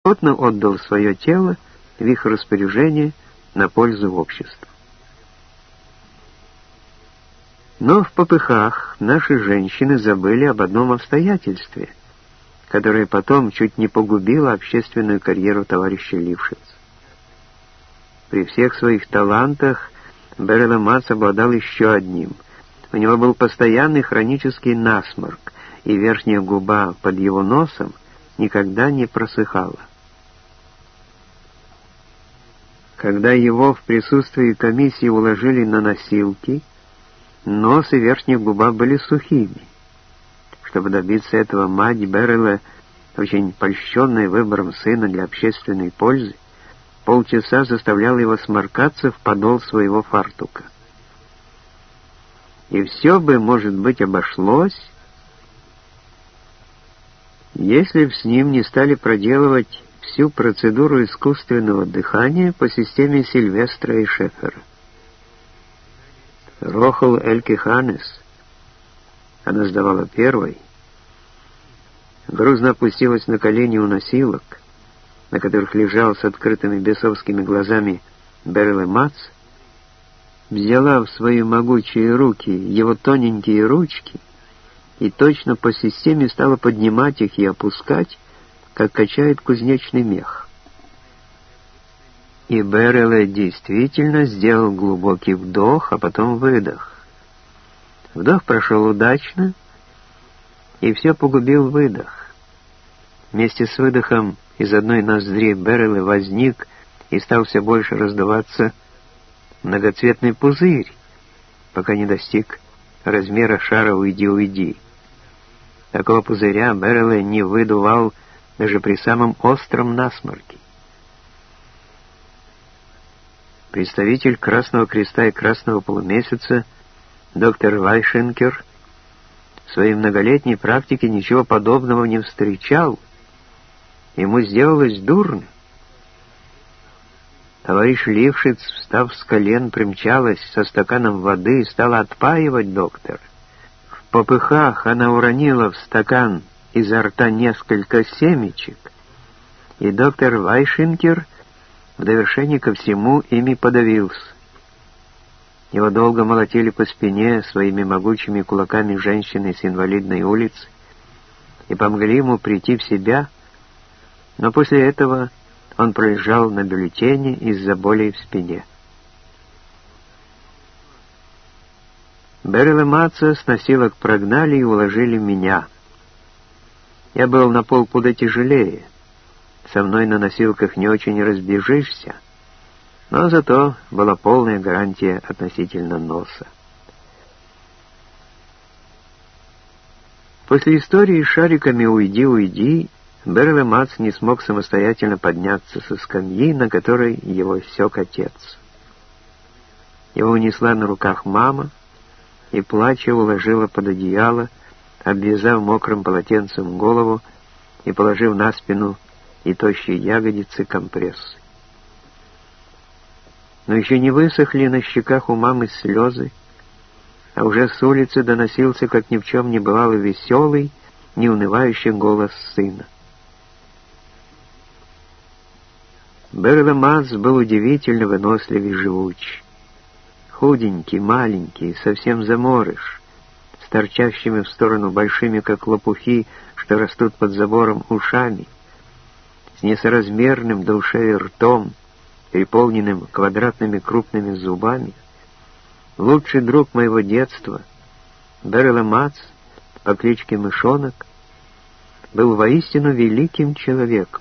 охотно отдал свое тело в их распоряжение на пользу обществу. Но в попыхах наши женщины забыли об одном обстоятельстве, которое потом чуть не погубило общественную карьеру товарища Лившица. При всех своих талантах Берел Мац обладал еще одним. У него был постоянный хронический насморк, и верхняя губа под его носом никогда не просыхала. Когда его в присутствии комиссии уложили на носилки, нос и верхняя губа были сухими. Чтобы добиться этого, мать Беррелла, очень польщенная выбором сына для общественной пользы, полчаса заставляла его сморкаться в подол своего фартука. И все бы, может быть, обошлось, если б с ним не стали проделывать всю процедуру искусственного дыхания по системе Сильвестра и Шефера. Рохл Эльке Ханес, она сдавала первой, грузно опустилась на колени у носилок, на которых лежал с открытыми бесовскими глазами Берел Мац, взяла в свои могучие руки его тоненькие ручки и точно по системе стала поднимать их и опускать, как качает кузнечный мех. И Берел действительно сделал глубокий вдох, а потом выдох. Вдох прошел удачно, и все погубил выдох. Вместе с выдохом из одной ноздри Беррелла возник и стал все больше раздаваться многоцветный пузырь, пока не достиг размера шара «Уйди, уйди». Такого пузыря Беррелла не выдувал даже при самом остром насморке. Представитель Красного Креста и Красного Полумесяца доктор Вайшенкер в своей многолетней практике ничего подобного не встречал. Ему сделалось дурно. Товарищ Лившиц, встав с колен, примчалась со стаканом воды и стала отпаивать доктора. В попыхах она уронила в стакан изо рта несколько семечек, и доктор Вайшенкер в довершение ко всему ими подавился. Его долго молотили по спине своими могучими кулаками женщины с инвалидной улицы и помогли ему прийти в себя, но после этого он пролежал на бюллетене из-за болей в спине. Беррелла Маца с носилок прогнали и уложили меня. Я был на полпуда тяжелее. Со мной на носилках не очень разбежишься, но зато была полная гарантия относительно носа. После истории с шариками «Уйди, уйди» Беррелла Мац не смог самостоятельно подняться со скамьи, на которой его сёк отец. Его унесла на руках мама и, плача, уложила под одеяло, обвязав мокрым полотенцем голову и положив на спину и тощие ягодицы компрессы. Но еще не высохли на щеках у мамы слезы, а уже с улицы доносился, как ни в чем не бывало, веселый, неунывающий голос сына. Беррелла Мац был удивительно вынослив и живуч. Худенький, маленький, совсем заморыш, с торчащими в сторону большими, как лопухи, что растут под забором, ушами, с несоразмерным до ушей ртом, переполненным квадратными крупными зубами, лучший друг моего детства, Беррелла Мац по кличке Мышонок, был воистину великим человеком.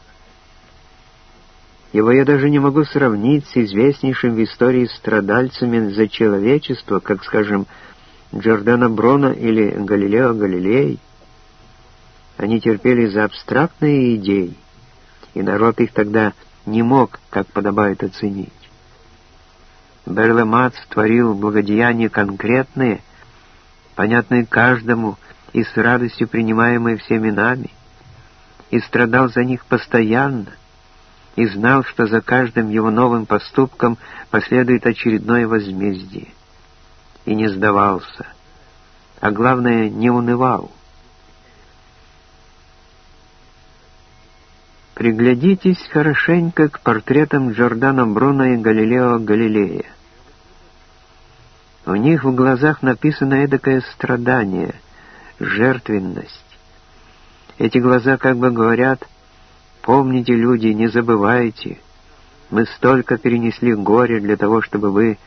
Его я даже не могу сравнить с известнейшим в истории страдальцами за человечество, как, скажем, Джордано Бруно или Галилео Галилей. Они терпели за абстрактные идеи, и народ их тогда не мог, как подобает, оценить. Беррелла Мац творил благодеяния конкретные, понятные каждому и с радостью принимаемые всеми нами, и страдал за них постоянно, и знал, что за каждым его новым поступком последует очередное возмездие. И не сдавался, а главное, не унывал. Приглядитесь хорошенько к портретам Джордано Бруно и Галилео Галилея. У них в глазах написано эдакое страдание, жертвенность. Эти глаза как бы говорят: «Помните, люди, не забывайте, мы столько перенесли горя для того, чтобы вы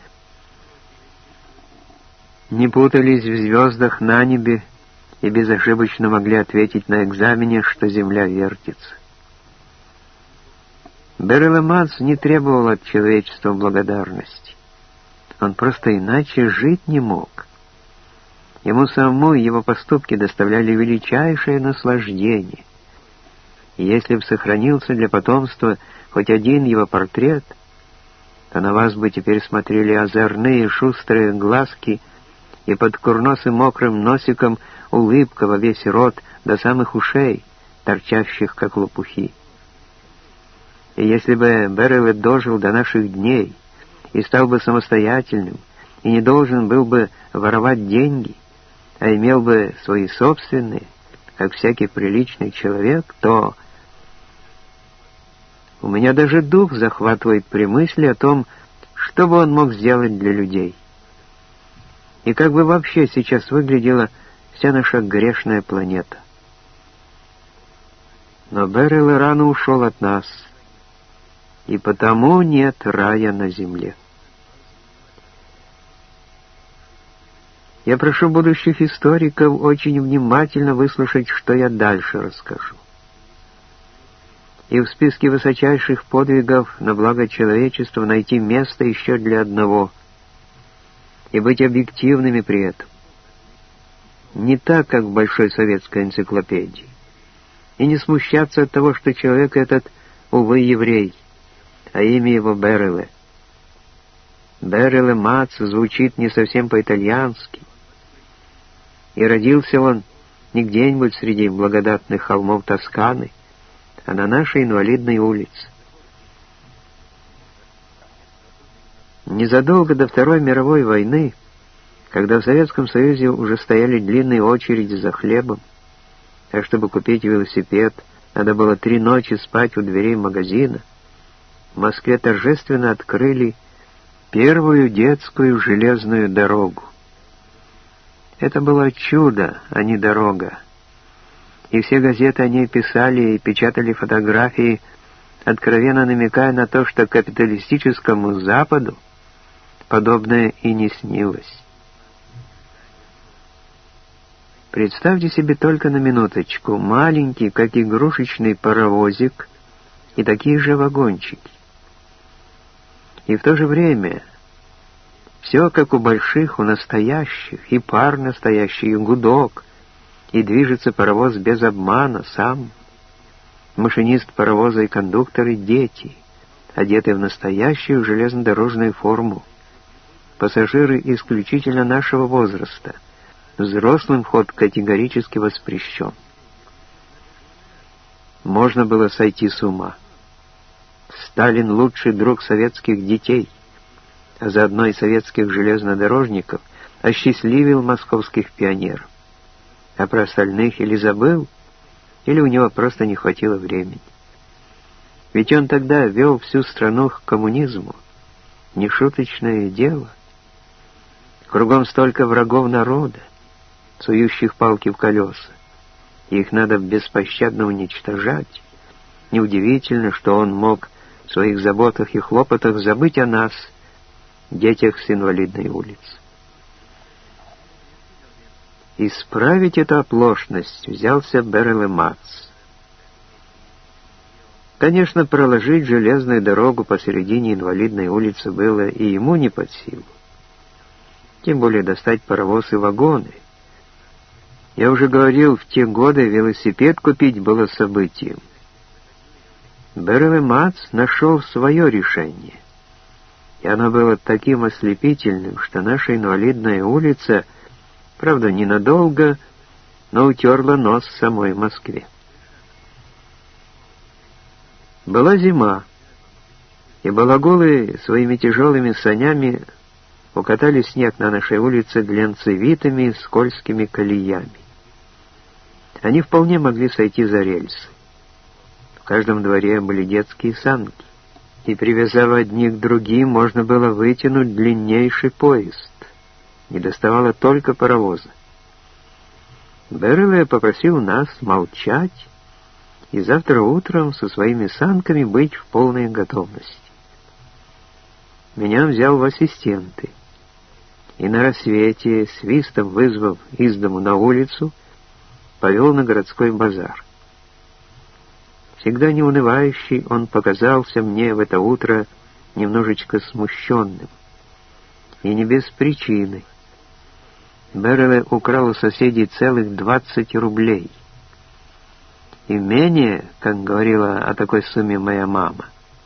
не путались в звездах на небе и безошибочно могли ответить на экзамене, что Земля вертится». Берел Мац не требовал от человечества благодарности. Он просто иначе жить не мог. Ему самому его поступки доставляли величайшее наслаждение. И если бы сохранился для потомства хоть один его портрет, то на вас бы теперь смотрели озорные шустрые глазки, и под курносым мокрым носиком улыбка во весь рот до самых ушей, торчащих как лопухи. И если бы Берел дожил до наших дней и стал бы самостоятельным, и не должен был бы воровать деньги, а имел бы свои собственные, как всякий приличный человек, то у меня даже дух захватывает при мысли о том, что бы он мог сделать для людей. И как бы вообще сейчас выглядела вся наша грешная планета. Но Берел рано ушел от нас, и потому нет рая на земле. Я прошу будущих историков очень внимательно выслушать, что я дальше расскажу. И в списке высочайших подвигов на благо человечества найти место еще для одного, и быть объективными при этом. Не так, как в Большой советской энциклопедии. И не смущаться от того, что человек этот, увы, еврей, а имя его Береле. Береле Мац звучит не совсем по-итальянски. И родился он не где-нибудь среди благодатных холмов Тосканы, а на нашей инвалидной улице. Незадолго до Второй мировой войны, когда в Советском Союзе уже стояли длинные очереди за хлебом, а чтобы купить велосипед, надо было 3 ночи спать у дверей магазина, в Москве торжественно открыли первую детскую железную дорогу. Это было чудо, а не дорога. И все газеты о ней писали и печатали фотографии, откровенно намекая на то, что капиталистическому Западу подобное и не снилось. Представьте себе только на минуточку маленький, как игрушечный паровозик, и такие же вагончики. И в то же время все как у больших, у настоящих, и пар настоящий, и гудок, и движется паровоз без обмана сам. Машинист паровоза и кондукторы — дети, одеты в настоящую железнодорожную форму. Пассажиры исключительно нашего возраста. Взрослым вход категорически воспрещен. Можно было сойти с ума. Сталин — лучший друг советских детей, а заодно и советских железнодорожников, осчастливил московских пионеров. А про остальных или забыл, или у него просто не хватило времени. Ведь он тогда вел всю страну к коммунизму. Нешуточное дело. Кругом столько врагов народа, сующих палки в колеса. Их надо беспощадно уничтожать. Неудивительно, что он мог в своих заботах и хлопотах забыть о нас, детях с инвалидной улицы. Исправить эту оплошность взялся Берел Мац. Конечно, проложить железную дорогу посередине инвалидной улицы было и ему не под силу. Тем более достать паровоз и вагоны. Я уже говорил, в те годы велосипед купить было событием. Берел Мац нашел свое решение. И оно было таким ослепительным, что наша инвалидная улица, правда, ненадолго, но утерла нос самой Москве. Была зима, и балагулы своими тяжелыми санями укатали снег на нашей улице глянцевитыми скользкими колеями. Они вполне могли сойти за рельсы. В каждом дворе были детские санки, и, привязав одни к другим, можно было вытянуть длиннейший поезд. Недоставало только паровоза. Берреле попросил нас молчать и завтра утром со своими санками быть в полной готовности. Меня взял в ассистенты, и на рассвете, свистом вызвав из дому на улицу, повел на городской базар. Всегда неунывающий, он показался мне в это утро немножечко смущенным. И не без причины. Берреле украл у соседей целых 20 рублей. И менее, как говорила о такой сумме моя мама.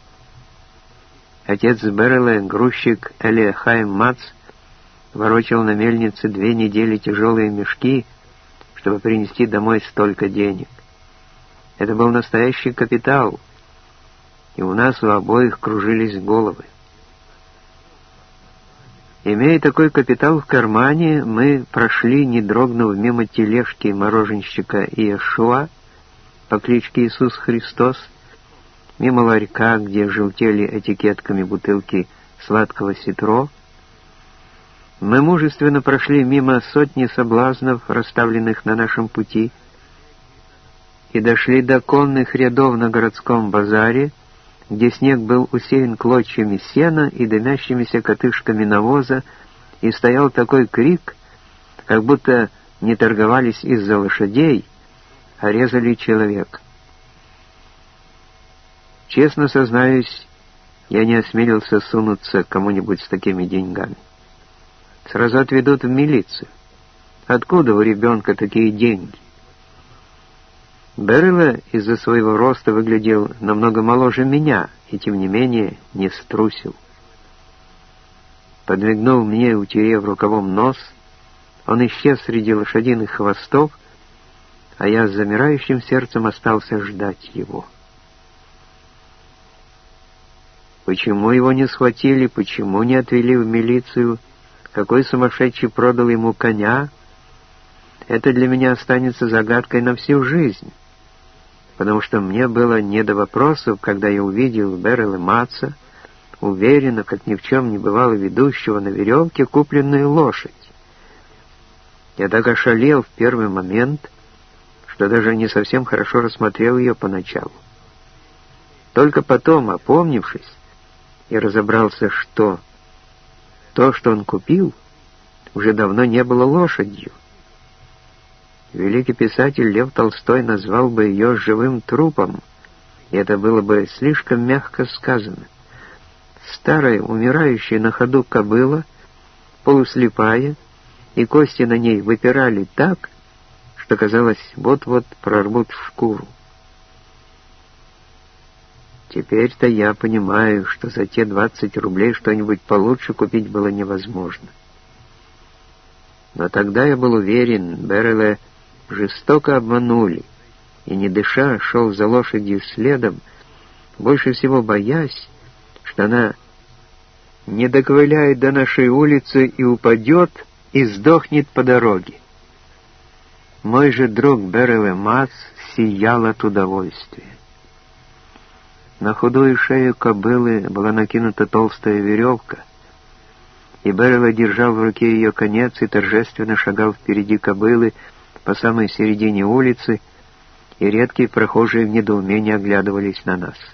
Отец Берреле, грузчик Элиахайм Мац, ворочал на мельнице 2 недели тяжелые мешки, чтобы принести домой столько денег. Это был настоящий капитал, и у нас у обоих кружились головы. Имея такой капитал в кармане, мы прошли, не дрогнув, мимо тележки мороженщика Иешуа по кличке Иисус Христос, мимо ларька, где желтели этикетками бутылки сладкого ситро. Мы мужественно прошли мимо сотни соблазнов, расставленных на нашем пути, и дошли до конных рядов на городском базаре, где снег был усеян клочьями сена и дымящимися котышками навоза, и стоял такой крик, как будто не торговались из-за лошадей, а резали человека. Честно сознаюсь, я не осмелился сунуться кому-нибудь с такими деньгами. Сразу отведут в милицию. Откуда у ребенка такие деньги? Берреле из-за своего роста выглядел намного моложе меня, и тем не менее не струсил. Подмигнув мне, утерев рукавом нос, он исчез среди лошадиных хвостов, а я с замирающим сердцем остался ждать его. Почему его не схватили, почему не отвели в милицию, какой сумасшедший продал ему коня, это для меня останется загадкой на всю жизнь, потому что мне было не до вопросов, когда я увидел Берреле Маца, уверенно, как ни в чем не бывало, ведущего на веревке купленную лошадь. Я так ошалел в первый момент, что даже не совсем хорошо рассмотрел ее поначалу. Только потом, опомнившись, я разобрался, что то, что он купил, уже давно не было лошадью. Великий писатель Лев Толстой назвал бы ее живым трупом, и это было бы слишком мягко сказано. Старая, умирающая на ходу кобыла, полуслепая, и кости на ней выпирали так, что казалось, вот-вот прорвут шкуру. Теперь-то я понимаю, что за те 20 рублей что-нибудь получше купить было невозможно. Но тогда я был уверен, Берреле жестоко обманули, и, не дыша, шел за лошадью следом, больше всего боясь, что она не доковыляет до нашей улицы и упадет, и сдохнет по дороге. Мой же друг Берреле Мац сиял от удовольствия. На худую шею кобылы была накинута толстая веревка, и Берреле держал в руке ее конец и торжественно шагал впереди кобылы по самой середине улицы, и редкие прохожие в недоумении оглядывались на нас.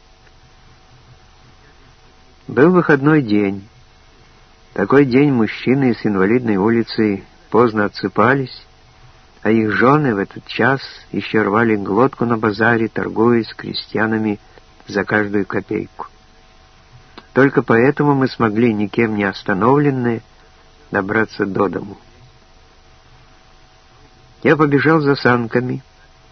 Был выходной день. Такой день мужчины с инвалидной улицы поздно отсыпались, а их жены в этот час еще рвали глотку на базаре, торгуясь с крестьянами за каждую копейку. Только поэтому мы смогли, никем не остановленные, добраться до дому. Я побежал за санками,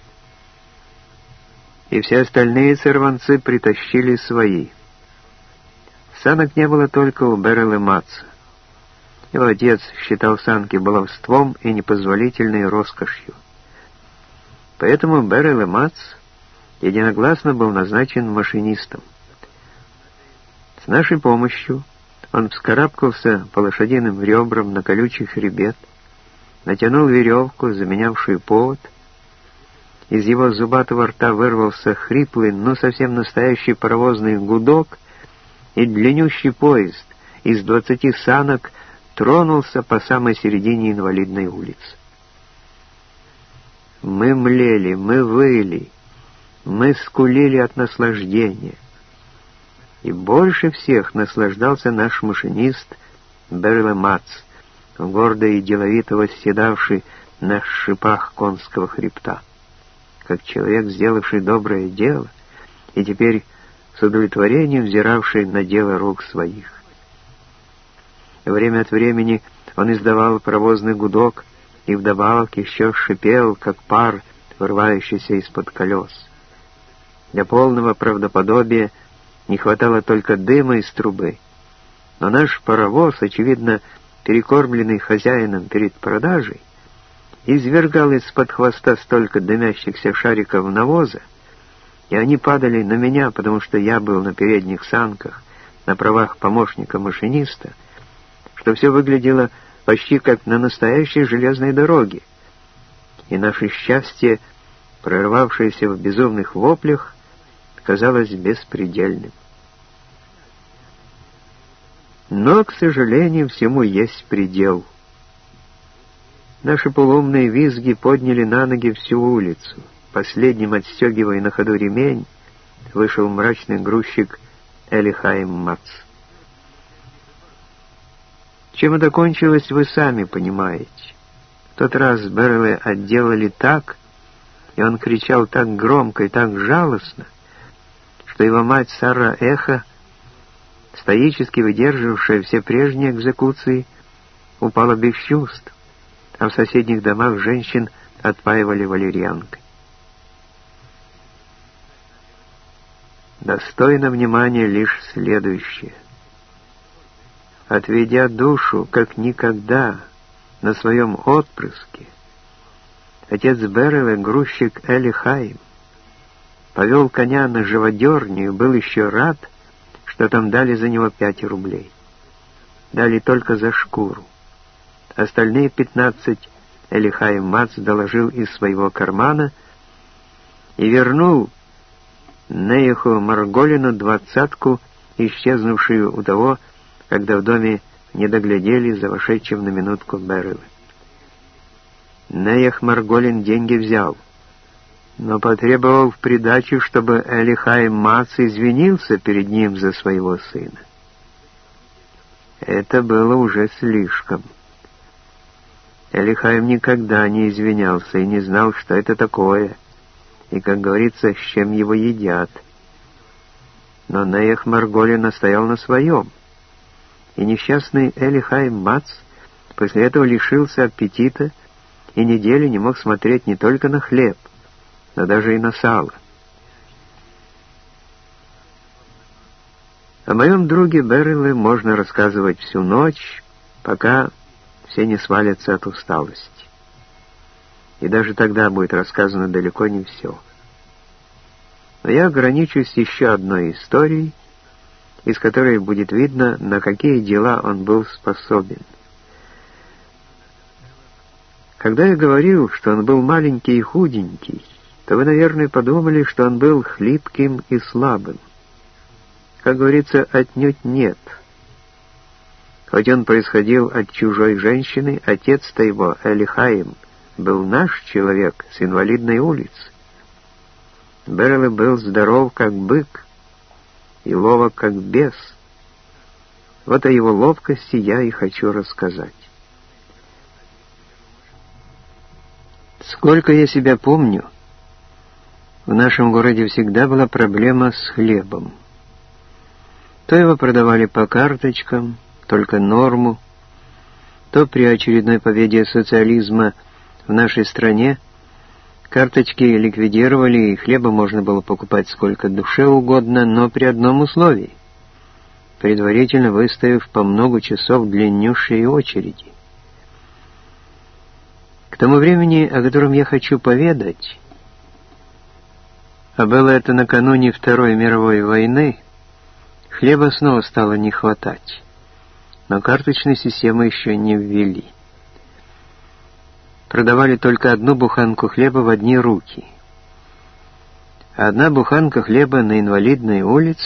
и все остальные сорванцы притащили свои. Санок не было только у Берреле Маца. Его отец считал санки баловством и непозволительной роскошью. Поэтому Берреле Мац единогласно был назначен машинистом. С нашей помощью он вскарабкался по лошадиным ребрам на колючий хребет, натянул веревку, заменявшую повод, из его зубатого рта вырвался хриплый, но совсем настоящий паровозный гудок, и длиннющий поезд из 20 санок тронулся по самой середине Инвалидной улицы. Мы млели, мы выли, мы скулили от наслаждения. И больше всех наслаждался наш машинист Берл Мац, гордо и деловито восседавший на шипах конского хребта, как человек, сделавший доброе дело, и теперь с удовлетворением взиравший на дело рук своих. Время от времени он издавал паровозный гудок и вдобавок еще шипел, как пар, вырывающийся из-под колес. Для полного правдоподобия не хватало только дыма из трубы, но наш паровоз, очевидно, перекормленный хозяином перед продажей, извергал из-под хвоста столько дымящихся шариков навоза, и они падали на меня, потому что я был на передних санках, на правах помощника машиниста, что все выглядело почти как на настоящей железной дороге, и наше счастье, прорвавшееся в безумных воплях, казалось беспредельным. Но, к сожалению, всему есть предел. Наши полуумные визги подняли на ноги всю улицу. Последним, отстегивая на ходу ремень, вышел мрачный грузчик Элихаим Мац. Чем это кончилось, вы сами понимаете. В тот раз Берла отделали так, и он кричал так громко и так жалостно, что его мать Сара Эхо, стоически выдерживавшая все прежние экзекуции, упала без чувств, а в соседних домах женщин отпаивали валерьянкой. Достойно внимания лишь следующее. Отведя душу, как никогда, на своем отпрыске, отец Берла, грузчик Элихаим, повел коня на живодерню и был еще рад, что там дали за него 5 рублей. Дали только за шкуру. Остальные 15 Элихаим Мац доложил из своего кармана и вернул Нейху Марголину 20-ку, исчезнувшую у того, когда в доме не доглядели за вошедшим на минутку Берла. Неях Марголин деньги взял, но потребовал в придачу, чтобы Элихаим Мац извинился перед ним за своего сына. Это было уже слишком. Элихаим никогда не извинялся и не знал, что это такое, и, как говорится, с чем его едят. Но Неях Марголин настоял на своем, и несчастный Элихаим Мац после этого лишился аппетита и неделю не мог смотреть не только на хлеб, но даже и на сало. О моем друге Берле можно рассказывать всю ночь, пока все не свалятся от усталости. И даже тогда будет рассказано далеко не все. Но я ограничусь еще одной историей, из которой будет видно, на какие дела он был способен. Когда я говорил, что он был маленький и худенький, то вы, наверное, подумали, что он был хлипким и слабым. Как говорится, отнюдь нет. Хоть он происходил от чужой женщины, отец-то его, Элихаим, был наш человек с Инвалидной улицы. Берла был здоров, как бык, и ловок, как бес. Вот о его ловкости я и хочу рассказать. Сколько я себя помню, в нашем городе всегда была проблема с хлебом. То его продавали по карточкам, только норму, то при очередной победе социализма в нашей стране карточки ликвидировали, и хлеба можно было покупать сколько душе угодно, но при одном условии, предварительно выставив по много часов длиннющие очереди. К тому времени, о котором я хочу поведать, а было это накануне Второй мировой войны, хлеба снова стало не хватать, но карточной системы еще не ввели. Продавали только одну буханку хлеба в одни руки, Одна буханка хлеба на Инвалидной улице